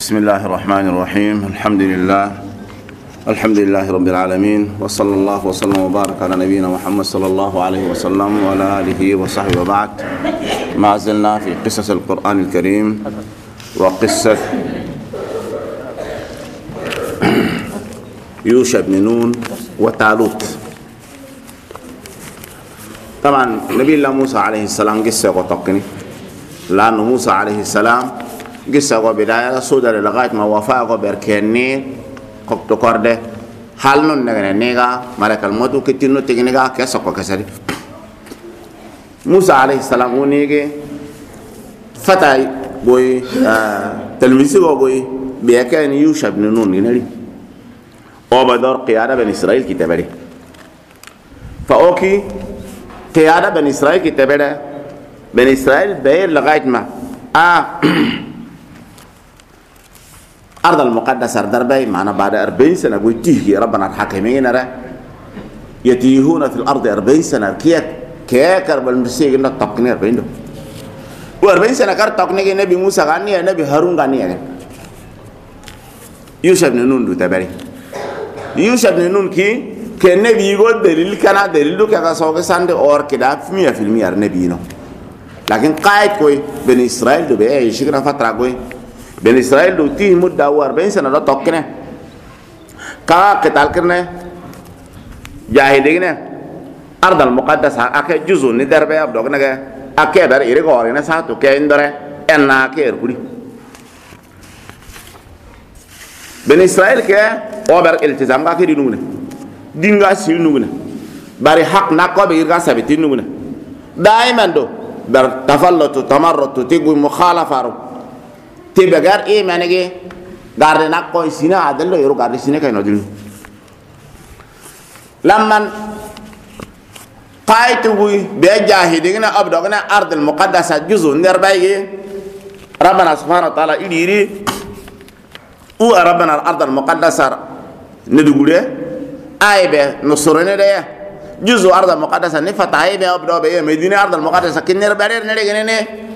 بسم الله الرحمن الرحيم. الحمد لله رب العالمين، وصلى الله وسلم وبارك على نبينا محمد صلى الله عليه وسلم وعلى آله وصحبه. وبعد، ما زلنا في قصص القرآن الكريم وقصة يوشع بن نون وطالوت. طبعا نبي الله موسى عليه السلام قصة وتقني، لأن موسى عليه السلام قصة وبداية صدر لغاية ما وفاء وبركني قبط كرده حال نيغا ملك الموت كتينو تيغنيغا كسا كسري. موسى عليه السلام ونيغي فتاي بوي تلميذي بوي بيكان يوشع بن نون غنري او بدر قيادة بني إسرائيل كتابري. فأوكي قيادة بني إسرائيل كتابري بني إسرائيل بير لغاية ما أرض المقدسة دربي معنا بعد 40 سنة قلت تيجي ربنا الحاكمين يتيهون في الأرض 40 سنة كيكر بالمسيح إنك تقني 40 دو و40 سنة كار تقني نبي موسى غني نبي هارون غني يوشع بن نون دو تبري. يوشع بن نون كان نبي يقول دليل كنا دليل كذا سوق سند اور كده 100% نبي نو، لكن قائد كوي بني إسرائيل دو بيه يشكرا فترة كوي بني إسرائيل دو تيه مدة 40 سنة لا توقنه كا قتال كرنه جاهدينه أرض المقدسة أكيد جزء ندر بيه أبدوكنا كه أكيد دار إيري قارينا ساتو كإندره إننا أكيد كوري بني إسرائيل كه أوبر التزام كه دينونه دينغا سينونه باري حق ناقو بيرغا سبتينونه دائما دو بر تفلت تمرد تيجي مخالفة تبغار إيه منيجي غارنا كوي سينا عدل يرو غار سينا كاي نودين لما قايتوي بجاهدين أبدوغنا أرض المقدسة جزء نرباي ربنا سبحانه وتعالى يديري او ربنا الأرض المقدسة ندغولي اي به نصرنا ده جزء أرض المقدسة نفتحي به أبدو به مدينة أرض المقدسة كنير بارير نرجعني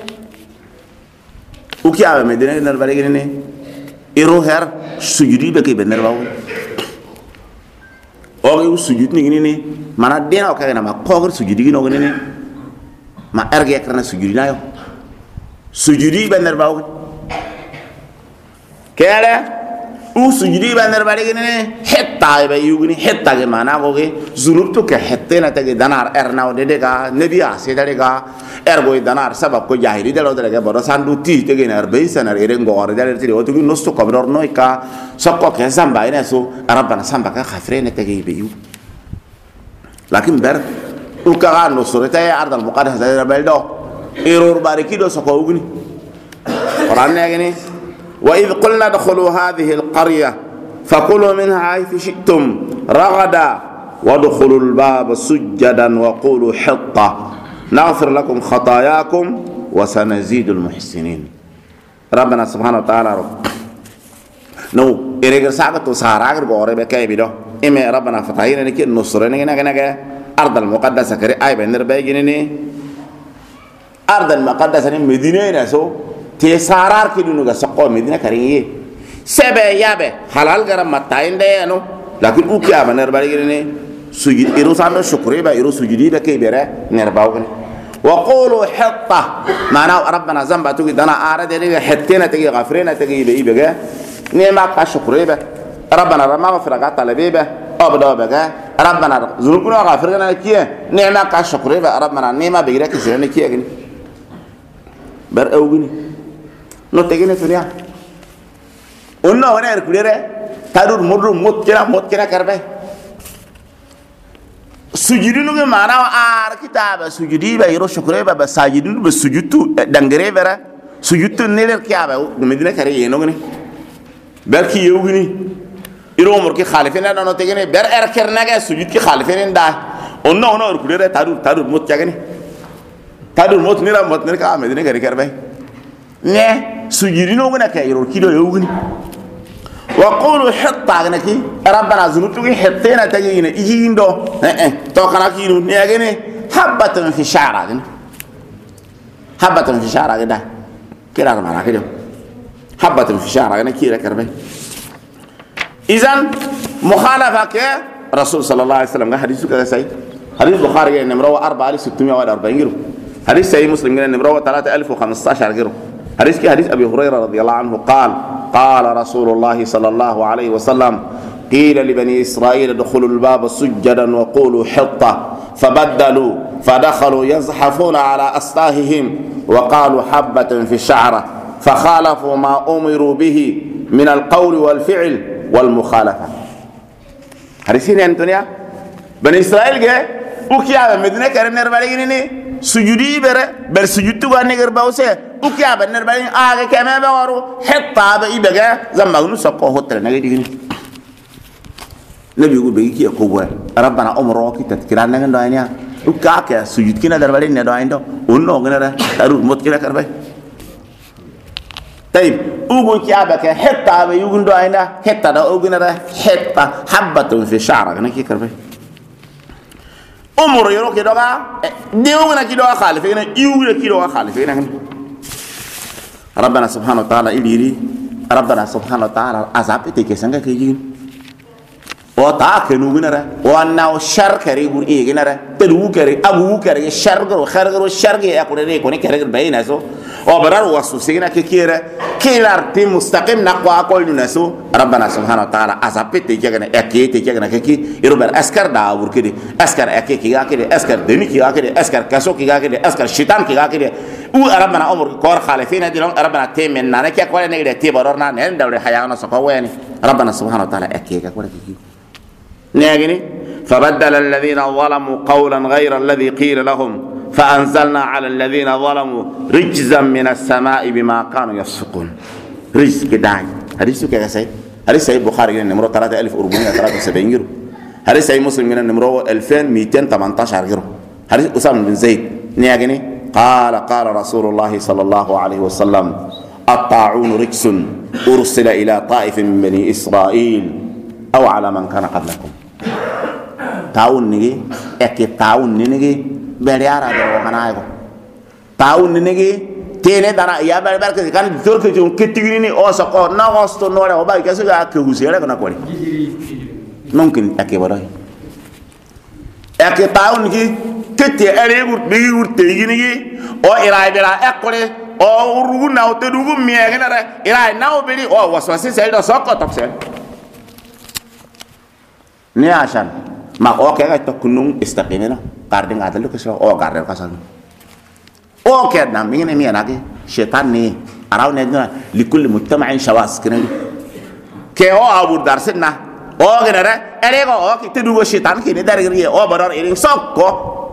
وكي أبى مدينة نرباري كنير إيروهر سجودي بكي بنرباو أوكي سجود نيجي mana dena o kagena ma kogor sujudi no gene ma erge ekrana sujudi na yo sujudi baner bawo kere u sujudi baner bari gene hetta ba yugni hetta ge mana go ge zunub to ke hette na tege danar erna o de ga nebiya se dare ga ergo danar sabab ko jahiri de lo de ga boro sandu ti tege na 40 sana ere ngor de ti o to nosto kobror no ka sokko ke samba ina so rabbana samba ka khafrene tege be yu لكن بر وكان نصرته أرض المقدسة زي بلده إيرور باركيدو سكوغني قرآن يعني وإذ قلنا ادخلوا هذه القرية فكلوا منها حيث شئتم رغدا وادخلوا الباب سجدا وقولوا حطة نغفر لكم خطاياكم وسنزيد المحسنين. ربنا سبحانه وتعالى نو إرجع ساعة تسارع غوري بكاي بيدو إما ربنا فتحينا نكير نصرنا كنا أرض المقدسة كري أي بنر بيجيني أرض المقدسة مدينة ناسو تسارع كده سقوا مدينة كريه سبع يابه حلال كرام متاين ده أنو لكن أوكي بنر بيجيني سجود إيروسانو شكري با إيرو سجودي بكي بره نرباوغني وقولوا حطة معنا ربنا زنبا توكي دنا آرد يلي حتينا تجي غفرينا تجي بيجي بجا نيما كشكري با ربنا رما غفرك طلبيبه أبدا بقى ربنا ذنوبنا غفرنا كيه نعمة كشكره بقى ربنا نعمة بيجرك كسرنا كيه يعني بر أوجني نتجينا تريا قلنا وانا أركليره تارور مرو موت كنا كربه سجودنا كمانا كتاب سجودي بيرو شكره بقى ساجدون بسجودو دعيره برا سجودو نيلر كيا بقى مدينة كريه ينوغني بركي يوغني إيرو مركي خالفين أنا نتيجة بير أركرنا كه سجود كي خالفين ده أننا أركليره تارور موت كأني تارور موت نيرا كا مدينة كريه كربه نه سجودنا وغنا كه إيرو كيلو يوغني وقولوا حطة كنا كي ربنا زنوتوكي حطينا تجينا يجيندو توكنا كيلو نيجيني حبة في شعرة كنا حبة في شعرة كده كده معنا كده حبة في شعر أنا كيرا كربي إذن مخالفة ك رسول صلى الله عليه وسلم حديث كذا سي حديث البخاري نمرة 4640 جرو حديث سي مسلم نمرة 3015 جرو حديث أبي هريرة رضي الله عنه قال رسول الله صلى الله عليه وسلم قيل لبني إسرائيل ادخلوا الباب سجدا وقولوا حطة فبدلوا فدخلوا يزحفون على أصطاههم وقالوا حبة في الشعرة فخالفوا ما أمروا به من القول والفعل والمخالفة. حديثين أنتونيا بني إسرائيل جاء وكيا مدينة كرن نرباليني سجودي بر سجود تقول نجر باوسه وكيا بنربالين آگه كمان بوارو حتى بيبقى زمانو سقوا هوتر نجديني نبي يقول بيجي يقول ربنا أمره كي تذكرنا نحن داينيا وكاك سجود كنا دربالين نداين دو ونو كنا تارو موت كنا كرباي طيب أقول كيا بك حتى بيجون داينا حتى دا أقولنا حتى حبة في شعرك كنا كي كرباي أمره يروح كده ديونا كده خالفين يونا كده خالفين ربنا سبحانه وتعالى إليري ربنا سبحانه وتعالى عذاب تكسنك كيجين وطاق نوغنرا وانا شر كري غور ايغنرا تدو كري ابو كري شر غور خير غور شر يقول لي كوني كري بيناسو وبرر وسوسينا كيرا كيلارتي مستقيم نقوا كل ناسو ربنا سبحانه وتعالى عذاب تيجنا اكي تيجنا كي يروبر اسكر داور كدي اسكر اكي كي كدي اسكر دمي كي كدي اسكر كاسو كي كدي اسكر شيطان كي كدي و ربنا امر كور خالفين دي ربنا تيمن نانا كي كول نيغدي تيبرورنا نين دوري حيانا سكويني ربنا سبحانه وتعالى اكي كول كي نيجني فبدل الذين ظلموا قولا غير الذي قيل لهم فأنزلنا على الذين ظلموا رجزا من السماء بما كانوا يفسقون رجز كداي حديث كذا سي حديث سي البخاري نمرة 3473 جرو حديث سي مسلم نمرة 2218 جرو حديث أسامة بن زيد نيجني قال رسول الله صلى الله عليه وسلم الطاعون رجس أرسل إلى طائف من بني إسرائيل أو على من كان قبلكم taun nigi eke taun nigi beriara do kanaiko taun nigi tene dana ya ber ber kan dor ke jun ketigini ni o so ko na gosto no re o ba ke so ga ke usere kana ko mungkin eke bodoy eke taun nigi tete ere gur bi gur te nigi o ira bera ekore o rugu na o te dugu miege na re ira na o beri o waswasi sel do sokko topsel ni asan ما أوكي أنت كنون استقيمنا قاردين عدلو كسر أو قارد كسر أوكي نعم مين ناقي شيطان ني أراو نجنا لكل مجتمع شواذ كنني كي أو أبو درسنا أو كنرة أريكو أوكي تدوغ شيطان كني دارغريه أو برار إيرين سوكو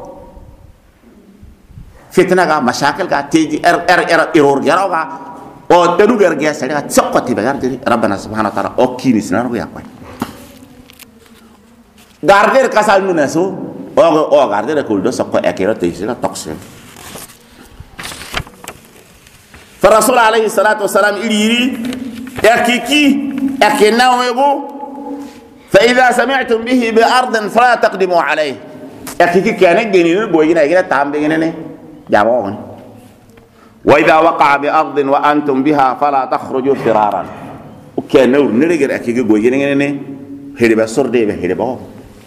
فتنة كا مشاكل كا تيجي إيرور جراو كا أو تدوغ إرجع سريع سوكو تبغار تري ربنا سبحانه وتعالى أوكي نسنا نقول يا كوي garder kasal nu naso o garder ko do sokko akira teisira toxin fa rasul alayhi salatu wassalam iliri yakiki akina wego fa idha sami'tum bihi bi ardin fala taqdimu alayhi yakiki kana geni boyina gira tambe ngene jabo wa idha waqa'a bi ardin wa antum biha fala takhruju firaran o kana nirigir akiki boyina ngene hediba sorde be hediba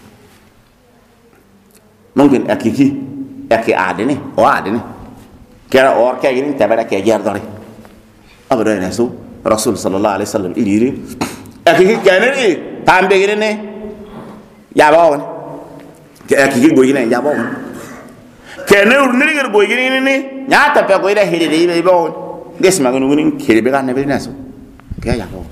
ممكن أكي عادني وعادني كلا أور كأجين تبارك كأجير داري أبدا نسوا رسول صلى الله عليه وسلم إليري أكي كأنني تام بيجيني يابون أكي بيجيني يابون كأنه ورنيجر بيجيني نيا تبى بيجيني هيدي بيجون جسمه كنوعين هيدي بيجان نبي نسوا كيا يابون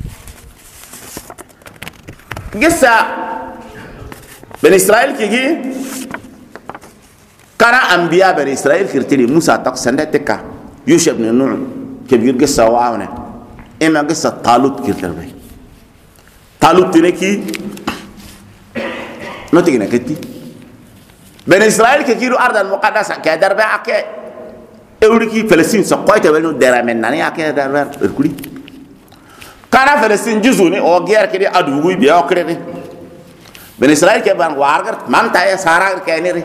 جسا بني إسرائيل كيجي كان أنبياء بني إسرائيل كرتلي موسى تقصد تكا يوشع بن نون كبير قصة واعونة إما قصة طالوت كرتلي طالوت تنكي نتيجة نكتي بني إسرائيل كيرو أرض المقدسة كدر بعك أوريكي فلسطين سقويت بينو درامن ناني أكيد دربار الكلي كان فلسطين جزوني أو غير كده أدوغي بيا كده بني إسرائيل كبان وارغر مان تاي سارا كأنيري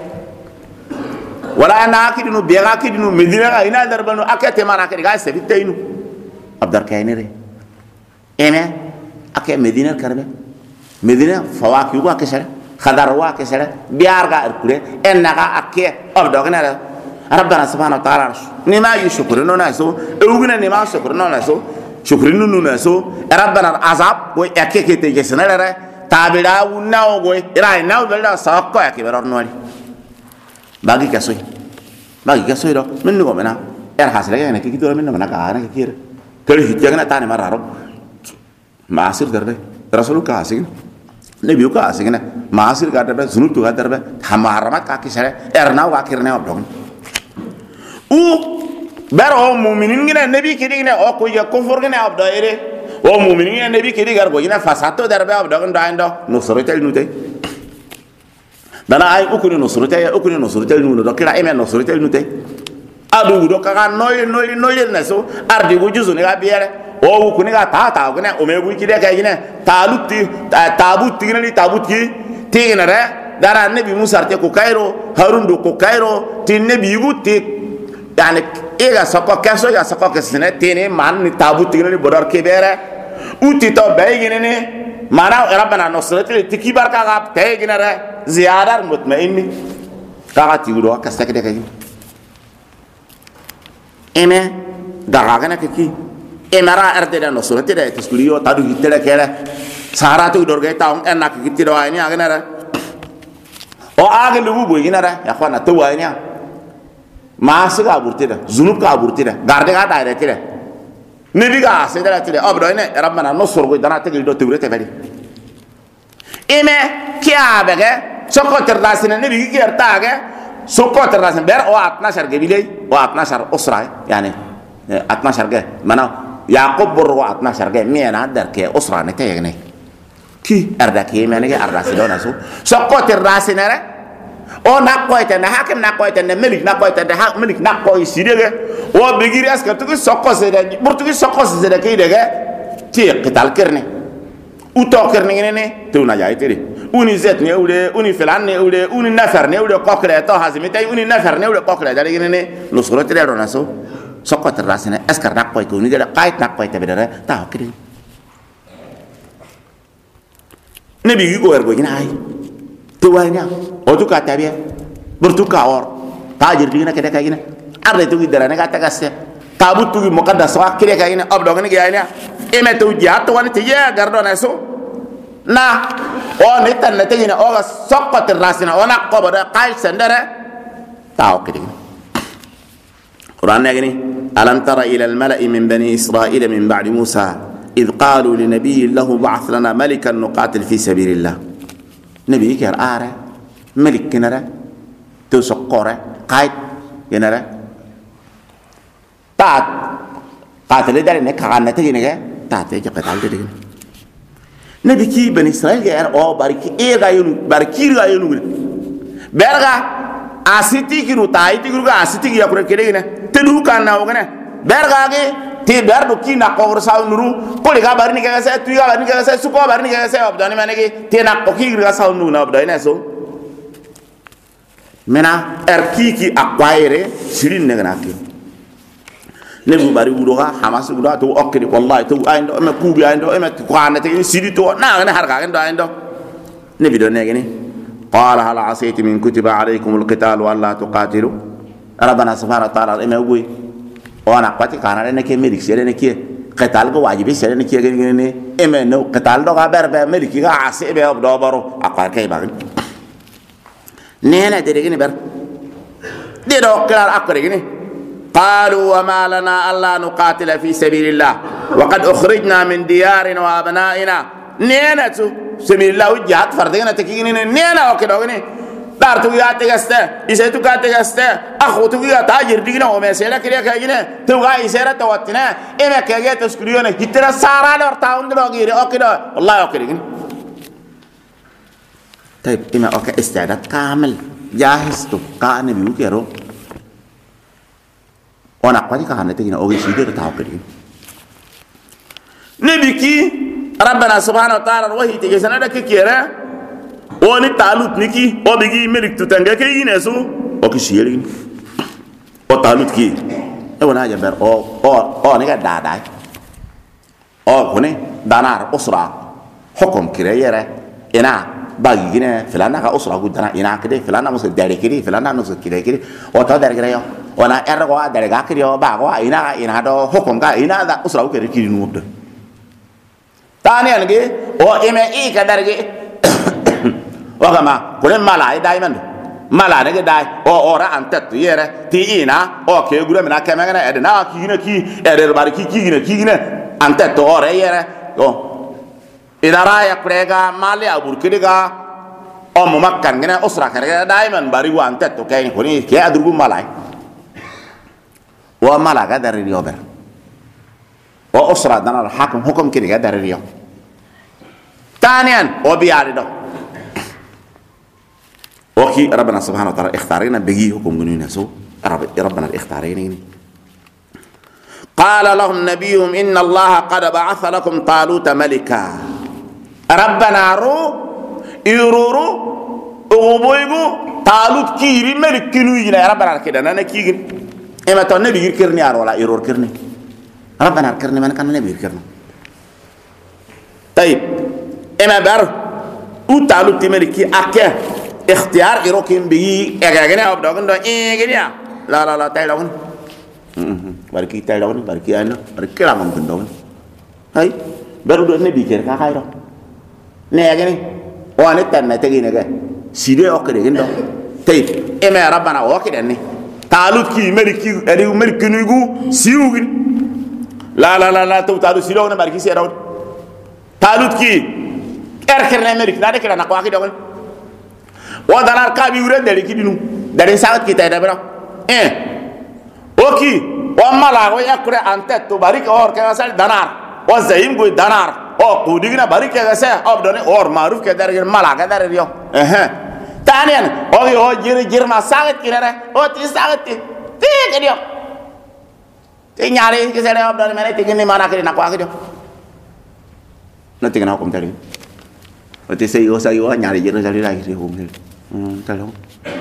ولا أنا أكيد إنه بيجا أكيد إنه مدينة إنا دربانو أكيد تمان أكيد جالس بيتينو abdar kaynere eme ake medina karbe medina fawaki wa kesere khadar wa kesere biar ga arkure ennaga ake abdogna rabbana subhanahu wa ta'ala ni ma yushkuru no naso uguna ni ma shukuru no naso shukuru no naso rabbana azab wo ake kete jesenere tabira wunna go ira na bela sakko ake beror no bagi kasoy do min go mena hasle ga ne ki do min na ka na ki kir kali hijja na tane mararo maasir darbe rasul ka asigin nabi ka asigin maasir ga darbe zunut ga darbe hamaramat ka kisare erna wa kirne obdon u baro mu'minin gina nabi kidi ne o ko ya kufur gina abdaire o mu'minin gina nabi kidi gar go gina fasato darbe obdon daindo nusratel nute dana ay ukuni nusratel nuno do kira eme nusratel nute adu do ka noy na so ardi go juzu ne ga biere o ku ne ga ta ko ne o me bu ki de ka gine tabut ki tigina re dara nabi musa te ko kairo harun do ko kairo tin nabi gu te yani e ga sako kaso ya sako kesne tene man ni tabut tigina ni bodor ke bere uti to be gine ne mana rabbana nusratil tikibar ka ga te gine re ziyadar mutmainni ka ga ti do ka sta ke de ka eme daga na ki emara erde no surati de studio tadu hitere kere sara tu dorge taung enak ki do ani agena ra o age lugu bo gina ra ya khana to wa ni mas ga burtida zunub ka burtida garde ga daire tire ne diga se dara tire obdo ne rabbana no surgo dana te do tugrete bari eme kia bege soko terdasine ne bigi kertage soko terdasine ber o 12 gebile o 12 usra yani 12 ge mana يعقوب بروا 12 جاي مين عندك اسره نتايغني كي اردك يماني الراس دونا سقط الراس نره او نقويت انا حاكم نقويت انا ملك نقويت انا حاكم ملك نقوي سيدغه و بيغير اسكر تو سقط زيد برتو سقط زيد كي دغه تي قتال كرني او تو كرني ني تونا جاي تري اوني زيت ني اولي اوني فلان ني اولي اوني نفر ني اولي قوكره تو حازمتي اوني نفر ني اولي قوكره داري ني نصرت درونا سو سقط الراسنا اسكر نقوي كوني ده قايت نقوي تبدره تاو كده نبي يقول غو جناي توانيا او تو كاتابيا برتو كاور تاجر دينا كده كاينا ارد تو درنا كاتاكاس تابوت تو مقدس وا كده كاينا ابدو غني جاينا ايمه تو جات وان تيجا غردو نسو نا او نتن نتينا او سقط الراسنا وانا قبر قايت سندره تاو كده قرآن يقول ألم تر إلى الملأ من بني إسرائيل من بعد موسى إذ قالوا لنبي له بعث لنا ملكا نقاتل في سبيل الله نبي كير آره ملك كنره تسقره قائد كنره تات قاتل دار إنك عنا تجي نجا تات يجي قتال تجي نبي كي بني إسرائيل كير أو بارك إيه غايونو باركير غايونو برغا asiti kiru tai tiru ga asiti ya kure kede ne tedu kan na ogene berga ge te berdo ki na ko sa nuru ko le ga bari ni ga sa tu ga bari ni ga sa su ko bari ni ga sa obdani mane ge te na ko ki ga sa nuru na obdani ne so mena ki acquire sirin ne na ki ne bu bari wuro ga hamas wuro to okri wallahi to aindo me kubi aindo me ko anate siri to na ne har ga ndo aindo ne bido ne ge ni قال هل عصيتم إن كتب عليكم القتال وألا تقاتلوا ربنا سبحانه وتعالى إما يقول وانا قاتي كان لنا كي ملك سيرنا كي قتال جو واجب سيرنا كي غني إما نو قتال دو غبر به ملك كي عصي به بدابرو أقار كي بعدين نينا تريجني بر دي دو كلار أقريجني قالوا وما لنا ألا نقاتل في سبيل الله وقد أخرجنا من ديارنا وأبنائنا نينا تو سبيل الله وجهات فردنا تكيني نينا وكذا وكذا دار تو يا تجسته إذا تو كات تجسته أخو تو يا تاجر دينا ومسيرة كذا كذا تو غاي سيرة توتنا إما كذا تسكريونه هترا سارا لور تاون ده غير أكيد الله أكيد طيب إما أوكي استعداد كامل جاهز تو كأن بيوكيرو وانا قادي كهانة تجينا أوكي سيدر تاو كذا نبيكي ربنا سبحانه وتعالى وهي تجسنا ده كيرا وني تعلق نيكي او بيجي ملك تتنجا كي ينسو او كشيرين او تعلق كي اي وانا جبر او نيكا دادا o kone danar usra hukum kire yere ina bagi gine filana ka usra gudana ina kide filana musu dare kide filana musu kide kide o to dare kire yo ona ergo dare ga kire yo ba go ina do hukum ga ina da usra kire kire nude tani ange o ime I ka dare ge o kama kone mala diamond mala ne ge dai o ora antet yere ti ina o ke gure mina kemengana edna ki eder bar ki gine antet ore yere o idara ya prega mali abur kidega o mo makkan ngene usra kare daiman bari wa antet to kay ko ni ke adrugu malai wa malaga dari yober o usra dana hakum hukum kidega dari yo tanian o biari do o ki rabbana subhanahu wa ta'ala ikhtarina bigi hukum gunina so rabbana ikhtarina قال لهم نبيهم إن الله قد بعث لكم طالوت ملكا ربنا رو يرورو أغبويغو طالوت كيري ملك كنوينا ربنا كده أنا كيري إما تو نبي يركرني ولا يرور كرني ربنا كرني من كان نبي يركرني طيب إما بار طالوت ملكي أكيا اختيار يروكين بي أجانا أبدأ دو إيه لا تايلون barki taylawon barki ana barki ramam tundawon hay beru do ne bi ker ka khayro ne agene o ne tan na tegi ne ga side o kede gendo tay e me rabbana o kede ne talut ki meliki edi meliki nugu siugin la to talut silo ne barki se raw talut ki kerne meliki na de kala na ko akide won o dalar ka bi wure de ki dinu dare saat ki tay da bra oki o mala o yakure antet to barik or ka sal danar o zaim go danar o kudigina barik ka sa abdone or maruf ka dar mala ka dar yo tanian o yo jir ma sagat kinere o ti sagat ti ke dio ti nyare ke sere abdone mane ti ni mana ke na ko akido na ti na ko mtari o ti sei o sai o nyare jir sali la ki ko mel talo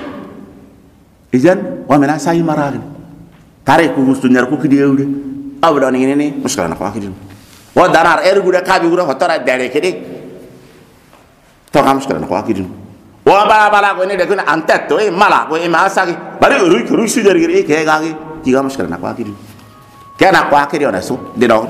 ijan wa mena sai maragin tare ku mustu nyar ku kidewde abdo ni ni muskala na ko akidin wa danar guda kabi guda hotora dare kede to kam muskala na ko akidin wa bala ko ni de ko antet to e mala ko e ma sagi bari ru su der gere ke gagi ki ga muskala na ko akidin kana ko akidin na su de do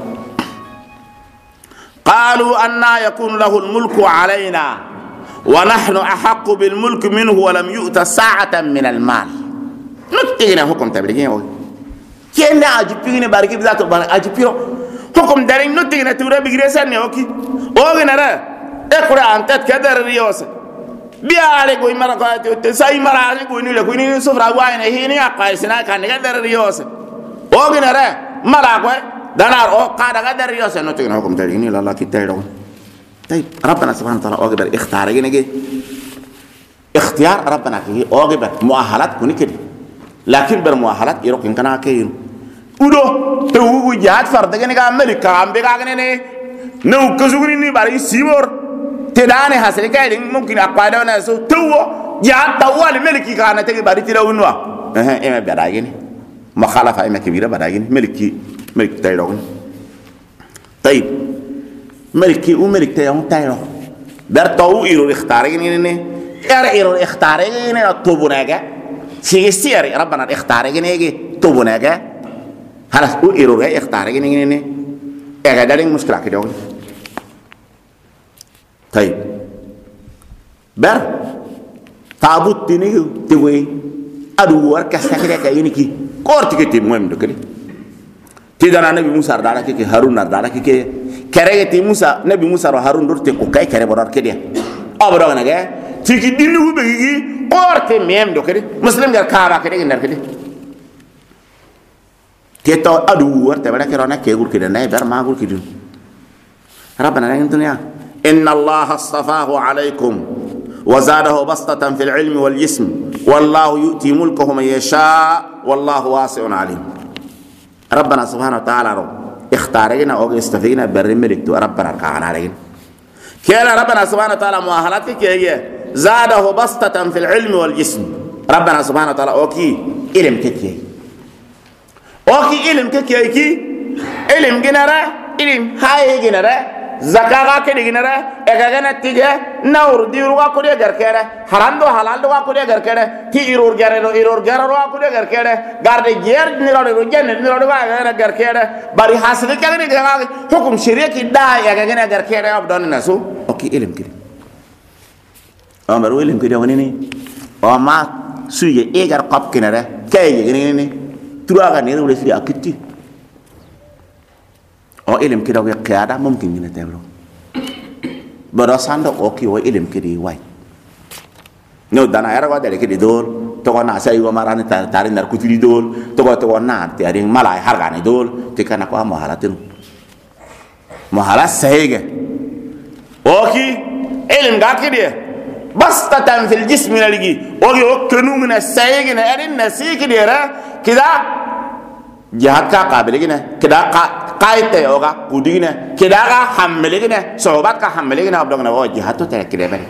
qalu anna yakun lahu al-mulku alayna wa nahnu ahaqqu bil mulki minhu wa lam yu'ta sa'atan min al-mal nutigina hukum tabligin kena aji pingine barki bizato bar aji piro hukum dari nuti na tura bigresan ne oki o genara e kura antat kadar riyos biale go imara ko te sai mara ne go ni le ko ni sofra wa ne hini akai sina kan kadar riyos o genara mara ko danar o qada kadar riyos nuti na hukum dari ni la kitayro طيب ربنا سبحانه وتعالى اوغبر اختار ينجي اختيار ربنا كي اوغبر مؤهلات كوني كده لكن بالمؤهلات يروح إن كان كير ودو تو جهات فرد كأنك أمريكا أمريكا كأنني نو كزوجني باري سيبور تداني حاصل كاين ممكن أقعد أنا سو تو جهات توال ملكي كأنه تيجي باري تلا ونوا إما بدايجني مخالفة إما كبيرة بدايجني ملكي تايلون طيب ملكي وملك تايلون برتو يرو اختاريني نه يرو اختاريني توبوناجا سيستير ربنا اختار جنيجي توبوناجا خلاص ويرو اختار جنيجي ايه دارين مشكله كده طيب بر تابوت تنيجي تقوي ادوار كسكره كاينكي كورتيكي تي مهم دكري تيدانا نبي موسى دارا كي هارون دارا كي كرهتي موسى نبي موسى وهارون دورتي كو كاي كره برار كده ابرا نجا تيجي دينو بيجي قرت ميم دوكري مسلم غير كارا كده غير كده كيتو ادو ورت بلا كيرونا كيغور كده ناي بر ما غور كده ربنا الدنيا ان الله اصطفاه عليكم وزاده بسطة في العلم والجسم والله يؤتي ملكه من يشاء والله واسع عليم ربنا سبحانه وتعالى اختارنا او استفينا برملك ربنا كان علينا كيلا ربنا سبحانه وتعالى مؤهلاتك هي زاده بسطة في العلم والجسم ربنا سبحانه وتعالى اوكي علم كيكي اوكي علم كيكي علم جنرا ilim haye ginare zakaga ke ginare egagana tige nawr diru ga ko de garkere harando halal do ga ko de garkere ti irur gare ro ko de garkere garde ger ni ro gen ni ro ga garkere bari hasile ke ni ga hukum sharia ki da egagana garkere abdon nasu oki ilim kiri amaro ilim kiri woni ni o ma suye egar qap kinare kay ni tura ga ni ro siri akiti o ilim kiri wa qiyada mumkin ni tebro baro sando oki o ilim kiri wai no dana era wa dele kiri dol to na sai wa marani tarin nar kutiri dol to na ti aring malai hargani dol ti kana ko mo halatin mo hala sege oki ilim ga kiri bastatan fil jism naligi oki o kenu min sege na erin nasiki dira kida jahaka qabiligina kida qaite oga kudigina kida ga hammeligina sobat ka hammeligina abdogna o jihato tere kide bari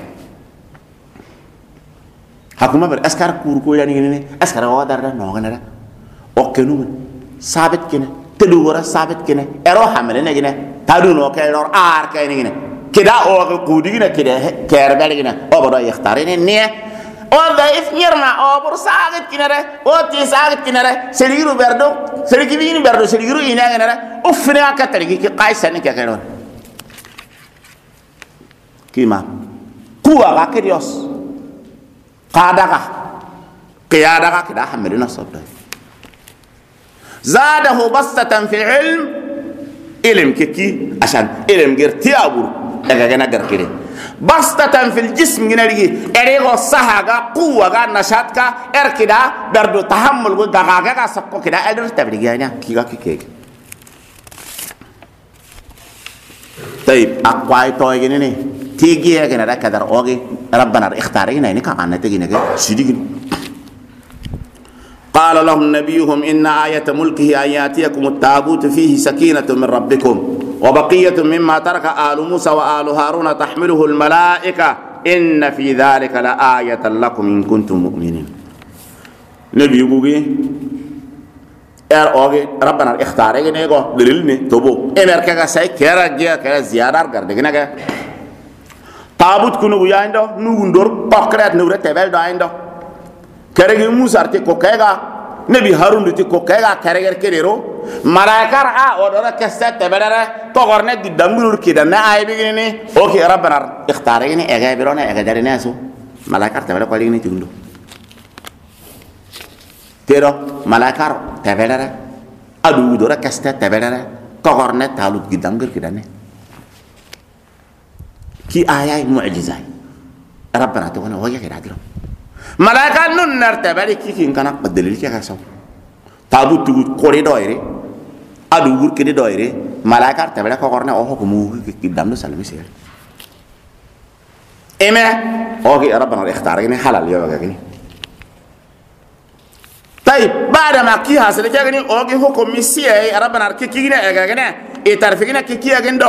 hakuma ber askar kur ko yani ne askar o darda no ngana o kenu sabit kine tedu wora sabit kine ero hammelina gine tadu no ke lor ar ke ni gine kida o kudigina kide ker beligina o bodo yakhtarini ne o daif nyerna o bur saagit kinare o ti saagit kinare seligiru berdo seligivini berdo seligiru ina ganare ufna ka tarigi ki qaisani ka kero kima kuwa ga kedios qadaga qiyadaga kida hamilina sabda zadahu bastatan fi ilm kiki ashan ilm girti abur daga gana garkire bastatan fil jism ginarigi erego sahaga quwaga nashatka erkida berdo tahammul go gagaga ga sakko kida edur tabriganya kiga kike tayib aqwai toy ginene tigi ya gina kadar ogi rabbana ikhtarina ni ka anate ginege sidigin قال لهم نبيهم إن آية ملكه أن يأتيكم التابوت فيه سكينة من ربكم وبقية مما ترك آل موسى وآل هارون تحمله الملائكة إن في ذلك لآية لكم إن كنتم مؤمنين نبي يقول أوغي ربنا اختاري نيغو دليلني توبو إمركا ساي كيرا جيا كيرا زيادار كردنا تابوت كنو ياندو نوندور بكرات نورة تبل دايندو kerege musa te ko kega nabi harun te ko kega kerege kerero malaikar a odora kessa tebere to gorne di dambur kidana ay bigini o ki rabbana ikhtareni ega birona ega darina so malaikar tebere ko ligini tundo tero malaikar tebere adu dora kessa tebere to gorne talut gidambur kidane ki ayay mu'jizay rabbana to wana waya kiradiro malaika nun nartabari kikin kana badalil ke kasaw tabut tugut kore doire adu gur kede doire malaika tabara ko korna o ko mu ki damno salami sel eme o ki rabbana ikhtar ni halal yo gani tayib bada ma ki hasale ke gani o ki hukum misiye rabbana ki kigina e gani e tarfigina ki ki agendo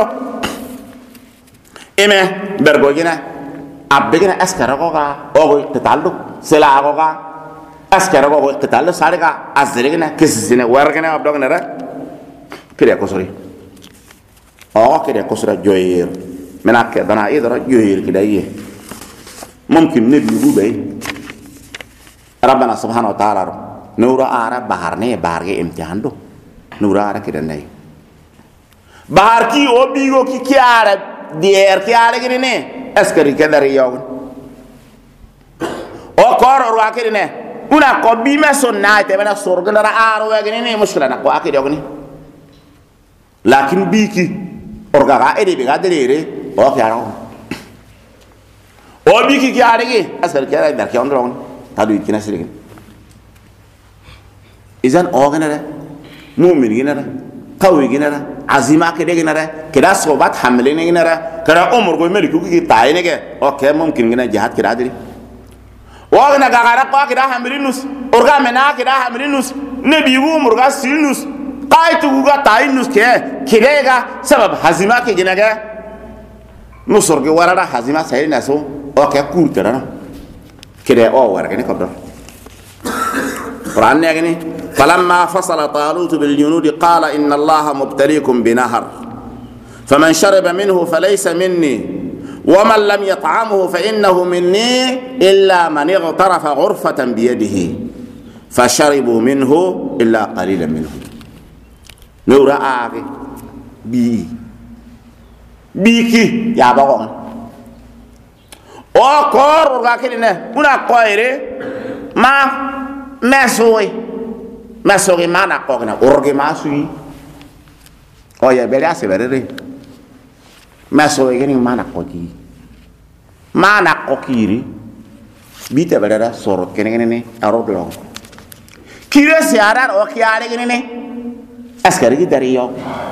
eme bergo gina abegina askara ko ga o ko tatallu sela ko ga askara ko tatallu sare ga azregina kisine wargana abdogna ra kire ko sori o kire ko sura joyir menak dana idra joyir kidaye mumkin nabi bubay rabbana subhanahu wa ta'ala nura ara baharne barge imtihan do nura ara kidanay bahar ki o bigo ki kiara dier kiara gine askari kadari yaw o koro ro akiri ne una ko bi me sonna te bana sorgana aro wagini ne mushkila na ko akiri yogni lakin biki orga ga ede be gadere o fiaro o biki ki arigi askari kadari dar ki ondron tadu ikina sirigin izan o ganara mu'min ginara qawi ginara azima kede ginara keda sobat hamlene ginara kera umur go meliku ki tayne ge okay mumkin gina jihad kira diri wa gina gagara ko kida hamrinus orga mena kida hamrinus nabi umur ga sinus qaitu ga tayinus ke kirega sabab hazima ke gina ge nusur ge warara hazima sayna so okay kurtara kede o war gani ko do Quran ne gani فلما فصل طالوت بالجنود قال إن الله مبتليكم بنهر فمن شرب منه فليس مني ومن لم يطعمه فإنه مني إلا من اغترف غرفة بيده فشربوا منه إلا قليلا منهم. نورا آغي بيكي يا بغون او كور غاكينه بنا قويري ما مسوي ما نقوغنا اورغي ما سوي او يا بلا سبرري مسوي غني ما نقوكي ما نقوكيري بيتا بلا سورت كنيني ارودلو كيري سيارار او كياري غني اسكاري داريو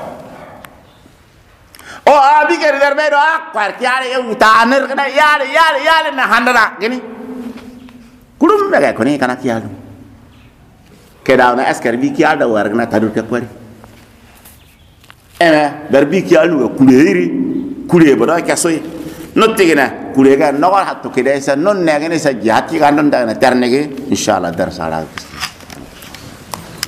o abi ke derbe do akwar kiare e taner kana yale na handara gini kulum mega ko ni kana kialu ke da na askar bi kiada war na tadu te kwari ena darbi kialu kuleri kure bodo ka soy notte gina kure ga no hatto ke desa non ne gene sa jati ga non da na ternege inshallah dar sala